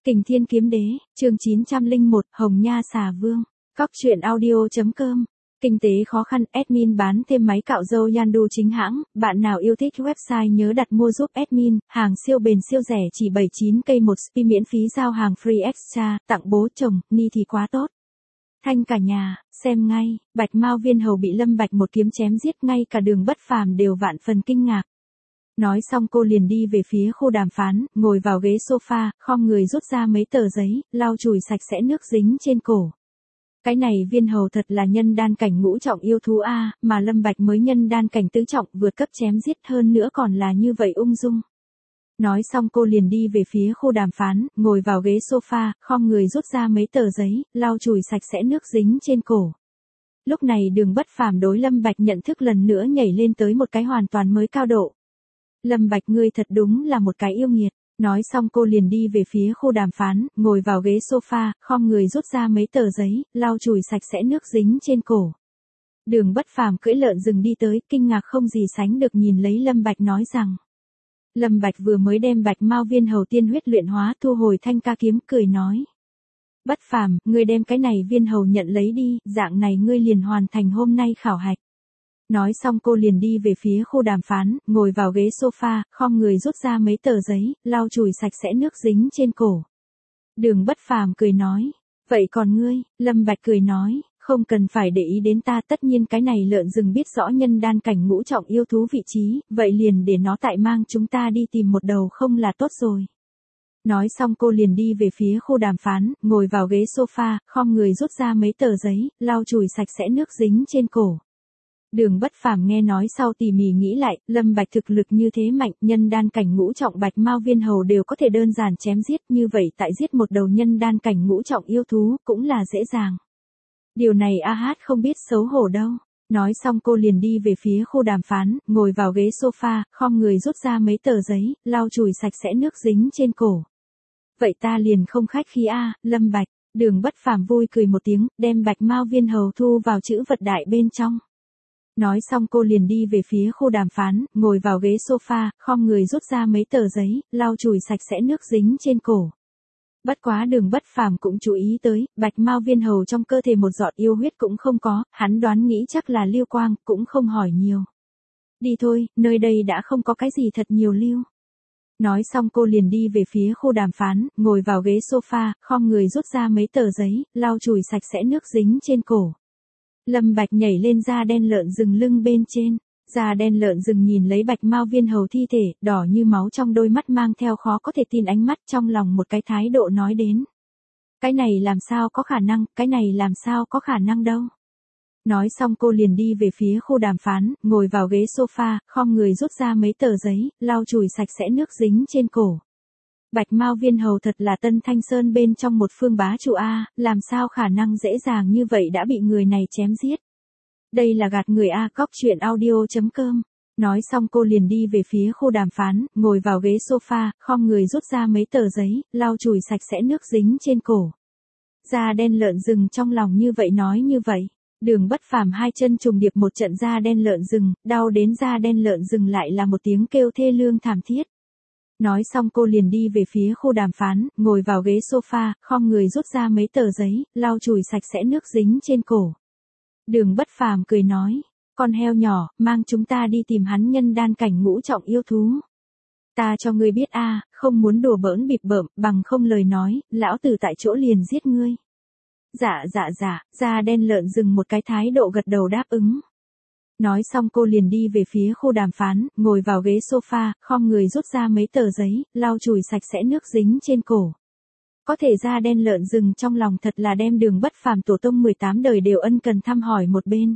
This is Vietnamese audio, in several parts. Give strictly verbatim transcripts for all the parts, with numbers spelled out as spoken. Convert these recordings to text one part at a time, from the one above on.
Kình Thiên Kiếm Đế, chương chín trăm lẻ một, Hồng Nha Xà Vương. Cóc truyện audio.com. Kinh tế khó khăn, admin bán thêm máy cạo râu Yandu chính hãng, bạn nào yêu thích website nhớ đặt mua giúp admin, hàng siêu bền siêu rẻ chỉ bảy mươi chín cây một spi miễn phí giao hàng free extra, tặng bố chồng, ni thì quá tốt. Thanh cả nhà, xem ngay, Bạch Mao Viên Hầu bị Lâm Bạch một kiếm chém giết, ngay cả Đường Bất Phàm đều vạn phần kinh ngạc. Nói xong cô liền đi về phía khu đàm phán, ngồi vào ghế sofa, khom người rút ra mấy tờ giấy, lau chùi sạch sẽ nước dính trên cổ. Cái này Viên Hầu thật là nhân đan cảnh ngũ trọng yêu thú a, mà Lâm Bạch mới nhân đan cảnh tứ trọng, vượt cấp chém giết, hơn nữa còn là như vậy ung dung. Nói xong cô liền đi về phía khu đàm phán, ngồi vào ghế sofa, khom người rút ra mấy tờ giấy, lau chùi sạch sẽ nước dính trên cổ. Lúc này Đường Bất Phàm đối Lâm Bạch nhận thức lần nữa nhảy lên tới một cái hoàn toàn mới cao độ. Lâm Bạch ngươi thật đúng là một cái yêu nghiệt. Nói xong cô liền đi về phía khu đàm phán, ngồi vào ghế sofa, khom người rút ra mấy tờ giấy, lau chùi sạch sẽ nước dính trên cổ. Đường Bất Phàm cưỡi lợn rừng đi tới, kinh ngạc không gì sánh được nhìn lấy Lâm Bạch nói rằng. Lâm Bạch vừa mới đem Bạch Mao Viên Hầu tiên huyết luyện hóa thu hồi thanh ca kiếm, cười nói. Bất Phàm, ngươi đem cái này Viên Hầu nhận lấy đi, dạng này ngươi liền hoàn thành hôm nay khảo hạch. Nói xong cô liền đi về phía khu đàm phán, ngồi vào ghế sofa, khom người rút ra mấy tờ giấy, lau chùi sạch sẽ nước dính trên cổ. Đường Bất Phàm cười nói, vậy còn ngươi? Lâm Bạch cười nói, không cần phải để ý đến ta, tất nhiên cái này lợn rừng biết rõ nhân đan cảnh ngũ trọng yêu thú vị trí, vậy liền để nó tại mang chúng ta đi tìm một đầu không là tốt rồi. Nói xong cô liền đi về phía khu đàm phán, ngồi vào ghế sofa, khom người rút ra mấy tờ giấy, lau chùi sạch sẽ nước dính trên cổ. Đường Bất Phàm nghe nói sau tỉ mỉ nghĩ lại, Lâm Bạch thực lực như thế mạnh, nhân đan cảnh ngũ trọng Bạch Mao Viên Hầu đều có thể đơn giản chém giết, như vậy tại giết một đầu nhân đan cảnh ngũ trọng yêu thú, cũng là dễ dàng. Điều này A Hát không biết xấu hổ đâu. Nói xong cô liền đi về phía khu đàm phán, ngồi vào ghế sofa, khom người rút ra mấy tờ giấy, lau chùi sạch sẽ nước dính trên cổ. Vậy ta liền không khách khí a, Lâm Bạch. Đường Bất Phàm vui cười một tiếng, đem Bạch Mao Viên Hầu thu vào trữ vật đại bên trong. Nói xong cô liền đi về phía khu đàm phán, ngồi vào ghế sofa, khom người rút ra mấy tờ giấy, lau chùi sạch sẽ nước dính trên cổ. Bất quá Đường Bất Phàm cũng chú ý tới, Bạch Mao Viên Hầu trong cơ thể một giọt yêu huyết cũng không có, hắn đoán nghĩ chắc là lưu quang, cũng không hỏi nhiều. Đi thôi, nơi đây đã không có cái gì thật nhiều lưu. Nói xong cô liền đi về phía khu đàm phán, ngồi vào ghế sofa, khom người rút ra mấy tờ giấy, lau chùi sạch sẽ nước dính trên cổ. Lâm Bạch nhảy lên da đen lợn rừng lưng bên trên. Da đen lợn rừng nhìn lấy Bạch Mao Viên Hầu thi thể, đỏ như máu, trong đôi mắt mang theo khó có thể tin ánh mắt, trong lòng một cái thái độ nói đến. Cái này làm sao có khả năng, cái này làm sao có khả năng đâu. Nói xong cô liền đi về phía khu đàm phán, ngồi vào ghế sofa, khom người rút ra mấy tờ giấy, lau chùi sạch sẽ nước dính trên cổ. Bạch Mao Viên Hầu thật là Tân Thanh Sơn bên trong một phương bá chủ a, làm sao khả năng dễ dàng như vậy đã bị người này chém giết. Đây là gạt người a. Cóc truyện audio.com. Nói xong cô liền đi về phía khu đàm phán, ngồi vào ghế sofa, khom người rút ra mấy tờ giấy, lau chùi sạch sẽ nước dính trên cổ. Da đen lợn rừng trong lòng như vậy nói như vậy. Đường Bất Phàm hai chân trùng điệp một trận da đen lợn rừng, đau đến da đen lợn rừng lại là một tiếng kêu thê lương thảm thiết. Nói xong cô liền đi về phía khu đàm phán, ngồi vào ghế sofa, khom người rút ra mấy tờ giấy, lau chùi sạch sẽ nước dính trên cổ. Đường Bất Phàm cười nói, con heo nhỏ, mang chúng ta đi tìm hắn nhân đan cảnh ngũ trọng yêu thú. Ta cho ngươi biết a, không muốn đùa bỡn bịp bợm, bằng không lời nói, lão tử tại chỗ liền giết ngươi. Dạ dạ dạ, da đen lợn rừng một cái thái độ gật đầu đáp ứng. Nói xong cô liền đi về phía khu đàm phán, ngồi vào ghế sofa, khom người rút ra mấy tờ giấy, lau chùi sạch sẽ nước dính trên cổ. Có thể da đen lợn rừng trong lòng thật là đem Đường Bất Phàm tổ tông mười tám đời đều ân cần thăm hỏi một bên.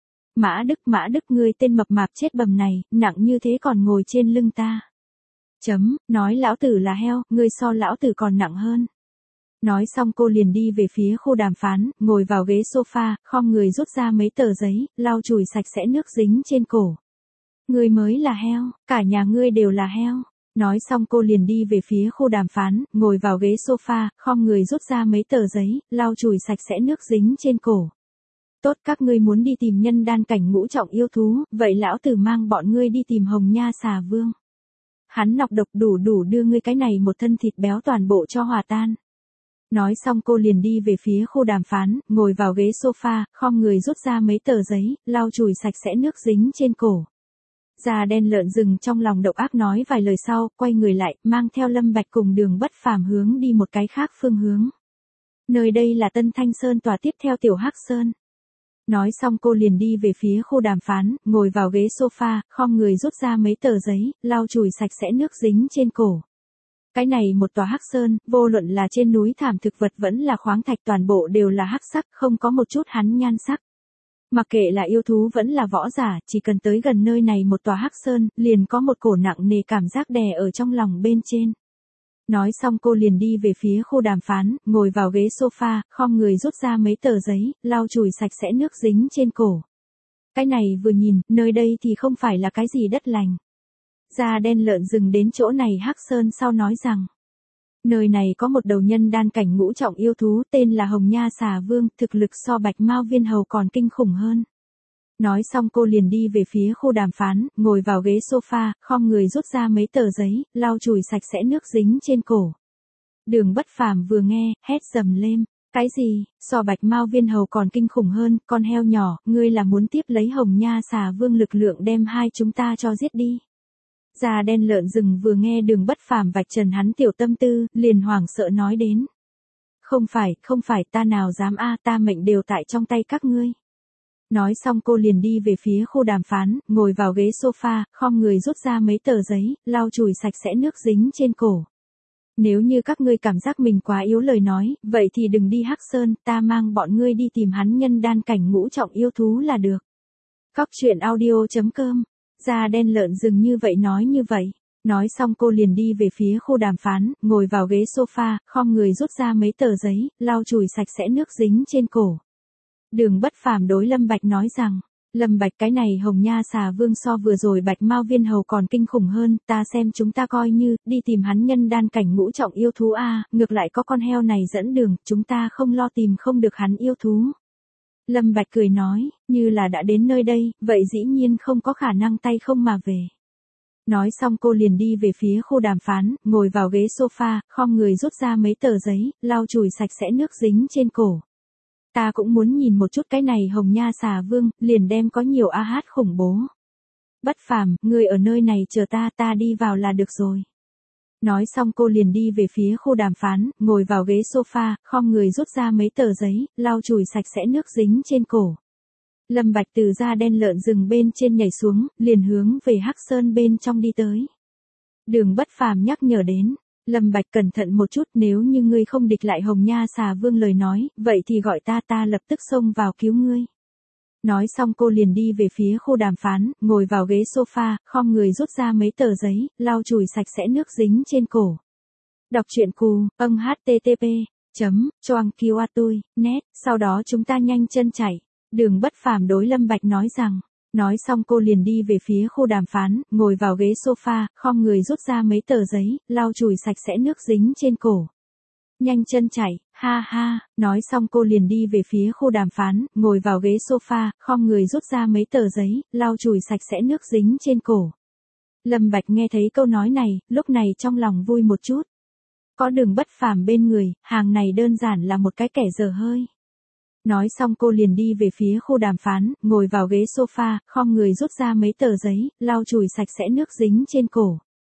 Mã Đức, Mã Đức ngươi tên mập mạp chết bầm này, nặng như thế còn ngồi trên lưng ta. Chấm, nói lão tử là heo, ngươi so lão tử còn nặng hơn. Nói xong cô liền đi về phía khu đàm phán, ngồi vào ghế sofa, khom người rút ra mấy tờ giấy, lau chùi sạch sẽ nước dính trên cổ. Ngươi mới là heo, cả nhà ngươi đều là heo. Nói xong cô liền đi về phía khu đàm phán, ngồi vào ghế sofa, khom người rút ra mấy tờ giấy, lau chùi sạch sẽ nước dính trên cổ. Tốt, các ngươi muốn đi tìm nhân đan cảnh ngũ trọng yêu thú, vậy lão tử mang bọn ngươi đi tìm Hồng Nha Xà Vương. hắn nọc độc đủ đủ đưa ngươi cái này một thân thịt béo toàn bộ cho hòa tan. Nói xong cô liền đi về phía khu đàm phán, ngồi vào ghế sofa, khom người rút ra mấy tờ giấy, lau chùi sạch sẽ nước dính trên cổ. Da đen lợn rừng trong lòng độc ác nói vài lời sau, quay người lại, mang theo Lâm Bạch cùng Đường Bất Phàm hướng đi một cái khác phương hướng. Nơi đây là Tân Thanh Sơn tòa tiếp theo Tiểu Hắc Sơn. Nói xong cô liền đi về phía khu đàm phán, ngồi vào ghế sofa, khom người rút ra mấy tờ giấy, lau chùi sạch sẽ nước dính trên cổ. Cái này một tòa hắc sơn, vô luận là trên núi thảm thực vật vẫn là khoáng thạch toàn bộ đều là hắc sắc, không có một chút hắn nhan sắc. Mặc kệ là yêu thú vẫn là võ giả, chỉ cần tới gần nơi này một tòa hắc sơn, liền có một cổ nặng nề cảm giác đè ở trong lòng bên trên. Nói xong cô liền đi về phía khu đàm phán, ngồi vào ghế sofa, khom người rút ra mấy tờ giấy, lau chùi sạch sẽ nước dính trên cổ. Cái này vừa nhìn, nơi đây thì không phải là cái gì đất lành. Da đen lợn rừng đến chỗ này hắc sơn sau nói rằng, nơi này có một đầu nhân đan cảnh ngũ trọng yêu thú tên là Hồng Nha Xà Vương, thực lực so Bạch Mao Viên Hầu còn kinh khủng hơn. Nói xong cô liền đi về phía khu đàm phán, ngồi vào ghế sofa, khom người rút ra mấy tờ giấy, lau chùi sạch sẽ nước dính trên cổ. Đường Bất Phàm vừa nghe, hét dầm lên, cái gì, so Bạch Mao Viên Hầu còn kinh khủng hơn, con heo nhỏ, ngươi là muốn tiếp lấy Hồng Nha Xà Vương lực lượng đem hai chúng ta cho giết đi. Da đen lợn rừng vừa nghe Đường Bất Phàm vạch trần hắn tiểu tâm tư, liền hoảng sợ nói đến. Không phải, không phải ta nào dám a, ta mệnh đều tại trong tay các ngươi. Nói xong cô liền đi về phía khu đàm phán, ngồi vào ghế sofa, khom người rút ra mấy tờ giấy, lau chùi sạch sẽ nước dính trên cổ. Nếu như các ngươi cảm giác mình quá yếu lời nói, vậy thì đừng đi Hắc Sơn, ta mang bọn ngươi đi tìm hắn nhân đan cảnh ngũ trọng yêu thú là được. Cóc truyện audio chấm com. Da đen lợn rừng như vậy nói như vậy. Nói xong cô liền đi về phía khu đàm phán, ngồi vào ghế sofa, khom người rút ra mấy tờ giấy, lau chùi sạch sẽ nước dính trên cổ. Đường Bất Phàm đối Lâm Bạch nói rằng, Lâm Bạch cái này Hồng Nha Xà Vương so vừa rồi Bạch Mao Viên Hầu còn kinh khủng hơn, ta xem chúng ta coi như, đi tìm hắn nhân đan cảnh ngũ trọng yêu thú a, ngược lại có con heo này dẫn đường, chúng ta không lo tìm không được hắn yêu thú. Lâm Bạch cười nói, như là đã đến nơi đây, vậy dĩ nhiên không có khả năng tay không mà về. Nói xong cô liền đi về phía khu đàm phán, ngồi vào ghế sofa, khom người rút ra mấy tờ giấy, lau chùi sạch sẽ nước dính trên cổ. Ta cũng muốn nhìn một chút cái này Hồng Nha Xà Vương, liền đem có nhiều a hát khủng bố. Bất Phàm, ngươi ở nơi này chờ ta, ta đi vào là được rồi. Nói xong cô liền đi về phía khu đàm phán, ngồi vào ghế sofa, khom người rút ra mấy tờ giấy, lau chùi sạch sẽ nước dính trên cổ. Lâm Bạch từ da đen lợn rừng bên trên nhảy xuống, liền hướng về Hắc Sơn bên trong đi tới. Đường Bất Phàm nhắc nhở đến, Lâm Bạch cẩn thận một chút, nếu như ngươi không địch lại Hồng Nha Xà Vương lời nói, vậy thì gọi ta ta lập tức xông vào cứu ngươi. Nói xong cô liền đi về phía khu đàm phán, ngồi vào ghế sofa, khom người rút ra mấy tờ giấy, lau chùi sạch sẽ nước dính trên cổ. Đọc truyện cù, âng http, chấm, choang kiwa tui, net, sau đó chúng ta nhanh chân chạy. Đường Bất Phàm đối Lâm Bạch nói rằng, nói xong cô liền đi về phía khu đàm phán, ngồi vào ghế sofa, khom người rút ra mấy tờ giấy, lau chùi sạch sẽ nước dính trên cổ. Nhanh chân chạy, ha ha, nói xong cô liền đi về phía khu đàm phán, ngồi vào ghế sofa, khom người rút ra mấy tờ giấy, lau chùi sạch sẽ nước dính trên cổ. Lâm Bạch nghe thấy câu nói này, lúc này trong lòng vui một chút. Có Đường Bất Phàm bên người, hàng này đơn giản là một cái kẻ dở hơi. Nói xong cô liền đi về phía khu đàm phán, ngồi vào ghế sofa, khom người rút ra mấy tờ giấy, lau chùi sạch sẽ nước dính trên cổ.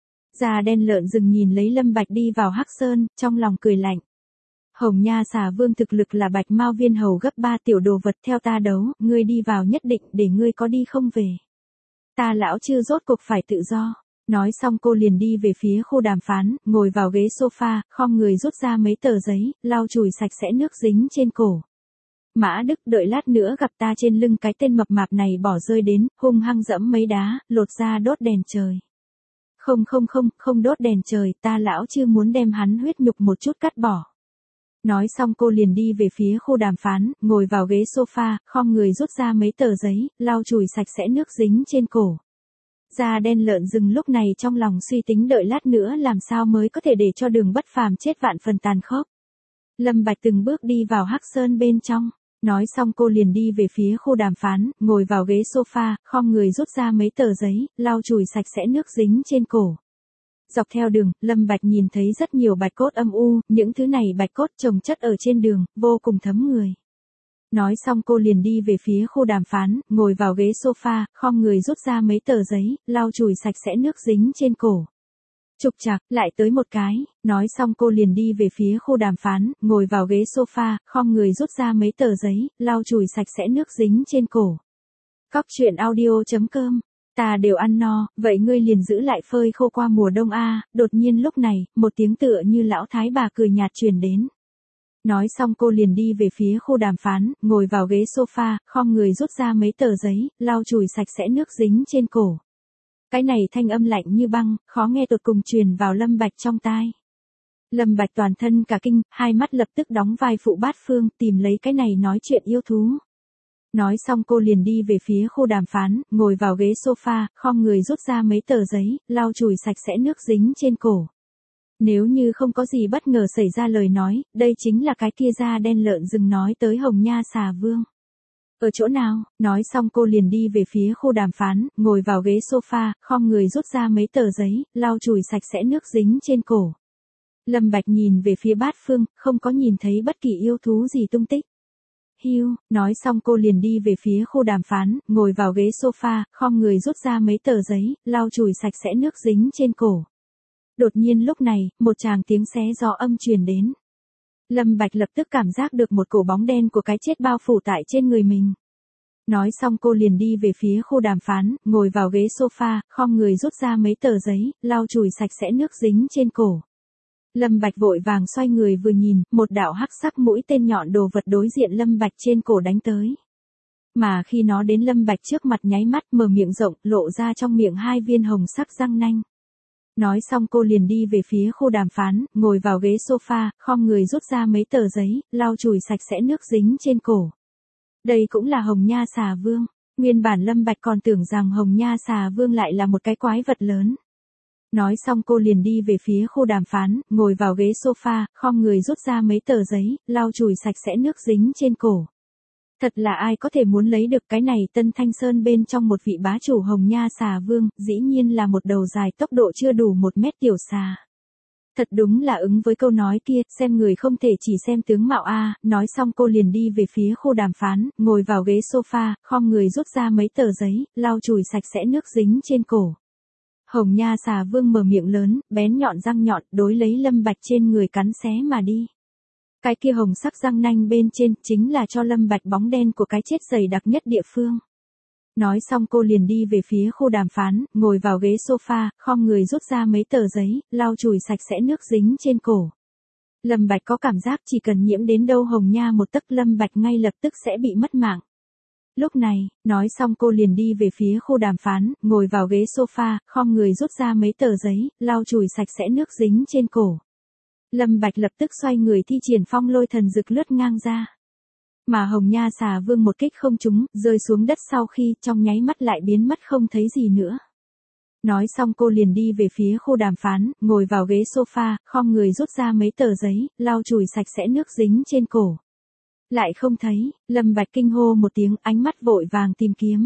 Da đen lợn rừng nhìn lấy Lâm Bạch đi vào Hắc Sơn, trong lòng cười lạnh. Hồng Nha Xà Vương thực lực là Bạch Mao Viên Hầu gấp ba tiểu đồ vật, theo ta đấu, ngươi đi vào nhất định để ngươi có đi không về. Ta lão chư rốt cuộc phải tự do. Nói xong cô liền đi về phía khu đàm phán, ngồi vào ghế sofa, khom người rút ra mấy tờ giấy, lau chùi sạch sẽ nước dính trên cổ. Mã Đức, đợi lát nữa gặp ta trên lưng cái tên mập mạp này bỏ rơi đến, hung hăng dẫm mấy đá, lột ra đốt đèn trời. Không không không, không đốt đèn trời, ta lão chưa muốn đem hắn huyết nhục một chút cắt bỏ. Nói xong cô liền đi về phía khu đàm phán, ngồi vào ghế sofa, khom người rút ra mấy tờ giấy, lau chùi sạch sẽ nước dính trên cổ. Da đen lợn rừng lúc này trong lòng suy tính đợi lát nữa làm sao mới có thể để cho Đường Bất Phàm chết vạn phần tàn khốc. Lâm Bạch từng bước đi vào Hắc Sơn bên trong. Nói xong cô liền đi về phía khu đàm phán, ngồi vào ghế sofa, khom người rút ra mấy tờ giấy, lau chùi sạch sẽ nước dính trên cổ. Dọc theo đường, Lâm Bạch nhìn thấy rất nhiều bạch cốt âm u, những thứ này bạch cốt chồng chất ở trên đường, vô cùng thấm người. Nói xong cô liền đi về phía khu đàm phán, ngồi vào ghế sofa, khom người rút ra mấy tờ giấy, lau chùi sạch sẽ nước dính trên cổ. Trục trặc, lại tới một cái, nói xong cô liền đi về phía khu đàm phán, ngồi vào ghế sofa, khom người rút ra mấy tờ giấy, lau chùi sạch sẽ nước dính trên cổ. Cóc truyện audio chấm com. Ta đều ăn no, vậy ngươi liền giữ lại phơi khô qua mùa đông a. Đột nhiên lúc này, một tiếng tựa như lão thái bà cười nhạt truyền đến. Nói xong cô liền đi về phía khu đàm phán, ngồi vào ghế sofa, khom người rút ra mấy tờ giấy, lau chùi sạch sẽ nước dính trên cổ. Cái này thanh âm lạnh như băng, khó nghe tột cùng truyền vào Lâm Bạch trong tai. Lâm Bạch toàn thân cả kinh, hai mắt lập tức đóng vai phụ bát phương, tìm lấy cái này nói chuyện yêu thú. Nói xong cô liền đi về phía khu đàm phán, ngồi vào ghế sofa, khom người rút ra mấy tờ giấy, lau chùi sạch sẽ nước dính trên cổ. Nếu như không có gì bất ngờ xảy ra lời nói, đây chính là cái kia da đen lợn rừng nói tới Hồng Nha xà vương. Ở chỗ nào? Nói xong cô liền đi về phía khu đàm phán, ngồi vào ghế sofa, khom người rút ra mấy tờ giấy, lau chùi sạch sẽ nước dính trên cổ. Lâm Bạch nhìn về phía bát phương, không có nhìn thấy bất kỳ yêu thú gì tung tích. Hiu, nói xong cô liền đi về phía khu đàm phán, ngồi vào ghế sofa, khom người rút ra mấy tờ giấy, lau chùi sạch sẽ nước dính trên cổ. Đột nhiên lúc này, một tràng tiếng xé gió âm truyền đến. Lâm Bạch lập tức cảm giác được một cổ bóng đen của cái chết bao phủ tại trên người mình. Nói xong cô liền đi về phía khu đàm phán, ngồi vào ghế sofa, khom người rút ra mấy tờ giấy, lau chùi sạch sẽ nước dính trên cổ. Lâm Bạch vội vàng xoay người vừa nhìn, một đạo hắc sắc mũi tên nhọn đồ vật đối diện Lâm Bạch trên cổ đánh tới. Mà khi nó đến Lâm Bạch trước mặt nháy mắt mở miệng rộng, lộ ra trong miệng hai viên hồng sắc răng nanh. Nói xong cô liền đi về phía khu đàm phán, ngồi vào ghế sofa, khom người rút ra mấy tờ giấy, lau chùi sạch sẽ nước dính trên cổ. Đây cũng là Hồng Nha xà vương. Nguyên bản Lâm Bạch còn tưởng rằng Hồng Nha xà vương lại là một cái quái vật lớn. Nói xong cô liền đi về phía khu đàm phán, ngồi vào ghế sofa, khom người rút ra mấy tờ giấy, lau chùi sạch sẽ nước dính trên cổ. Thật là ai có thể muốn lấy được cái này Tân Thanh Sơn bên trong một vị bá chủ Hồng Nha xà vương, dĩ nhiên là một đầu dài tốc độ chưa đủ một mét tiểu xà. Thật đúng là ứng với câu nói kia, xem người không thể chỉ xem tướng mạo a. Nói xong cô liền đi về phía khu đàm phán, ngồi vào ghế sofa, khom người rút ra mấy tờ giấy, lau chùi sạch sẽ nước dính trên cổ. Hồng Nha xà vương mở miệng lớn, bén nhọn răng nhọn, đối lấy Lâm Bạch trên người cắn xé mà đi. Cái kia hồng sắc răng nanh bên trên, chính là cho Lâm Bạch bóng đen của cái chết dày đặc nhất địa phương. Nói xong cô liền đi về phía khu đàm phán, ngồi vào ghế sofa, khom người rút ra mấy tờ giấy, lau chùi sạch sẽ nước dính trên cổ. Lâm Bạch có cảm giác chỉ cần nhiễm đến đâu Hồng Nha một tấc Lâm Bạch ngay lập tức sẽ bị mất mạng. Lúc này, nói xong cô liền đi về phía khu đàm phán, ngồi vào ghế sofa, khom người rút ra mấy tờ giấy, lau chùi sạch sẽ nước dính trên cổ. Lâm Bạch lập tức xoay người thi triển phong lôi thần dực lướt ngang ra. Mà Hồng Nha xà vương một kích không trúng, rơi xuống đất sau khi trong nháy mắt lại biến mất không thấy gì nữa. Nói xong cô liền đi về phía khu đàm phán, ngồi vào ghế sofa, khom người rút ra mấy tờ giấy, lau chùi sạch sẽ nước dính trên cổ. Lại không thấy, Lâm Bạch kinh hô một tiếng, ánh mắt vội vàng tìm kiếm.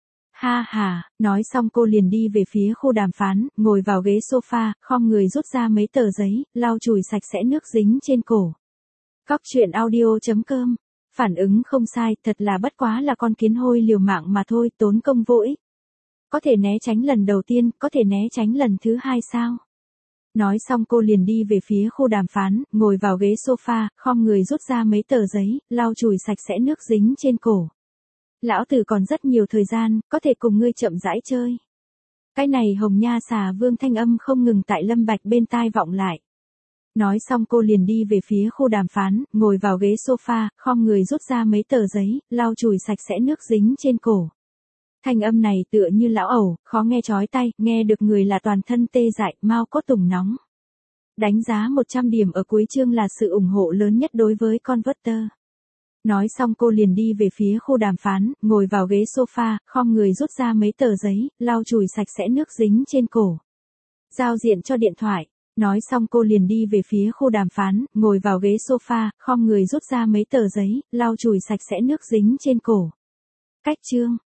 Ha ha, nói xong cô liền đi về phía khu đàm phán, ngồi vào ghế sofa, khom người rút ra mấy tờ giấy, lau chùi sạch sẽ nước dính trên cổ. Cóc truyện audio chấm com. Phản ứng không sai, thật là bất quá là con kiến hôi liều mạng mà thôi, tốn công vô ích. Có thể né tránh lần đầu tiên, có thể né tránh lần thứ hai sao? Nói xong cô liền đi về phía khu đàm phán, ngồi vào ghế sofa, khom người rút ra mấy tờ giấy, lau chùi sạch sẽ nước dính trên cổ. Lão tử còn rất nhiều thời gian, có thể cùng ngươi chậm rãi chơi. Cái này Hồng Nha xà vương thanh âm không ngừng tại Lâm Bạch bên tai vọng lại. Nói xong cô liền đi về phía khu đàm phán, ngồi vào ghế sofa, khom người rút ra mấy tờ giấy, lau chùi sạch sẽ nước dính trên cổ. Thanh âm này tựa như lão ẩu, khó nghe chói tai, nghe được người là toàn thân tê dại, mau cốt tùng nóng. Đánh giá một trăm điểm ở cuối chương là sự ủng hộ lớn nhất đối với Converter. Nói xong cô liền đi về phía khu đàm phán, ngồi vào ghế sofa, khom người rút ra mấy tờ giấy, lau chùi sạch sẽ nước dính trên cổ. Giao diện cho điện thoại. Nói xong cô liền đi về phía khu đàm phán, ngồi vào ghế sofa, khom người rút ra mấy tờ giấy, lau chùi sạch sẽ nước dính trên cổ. Cách chương.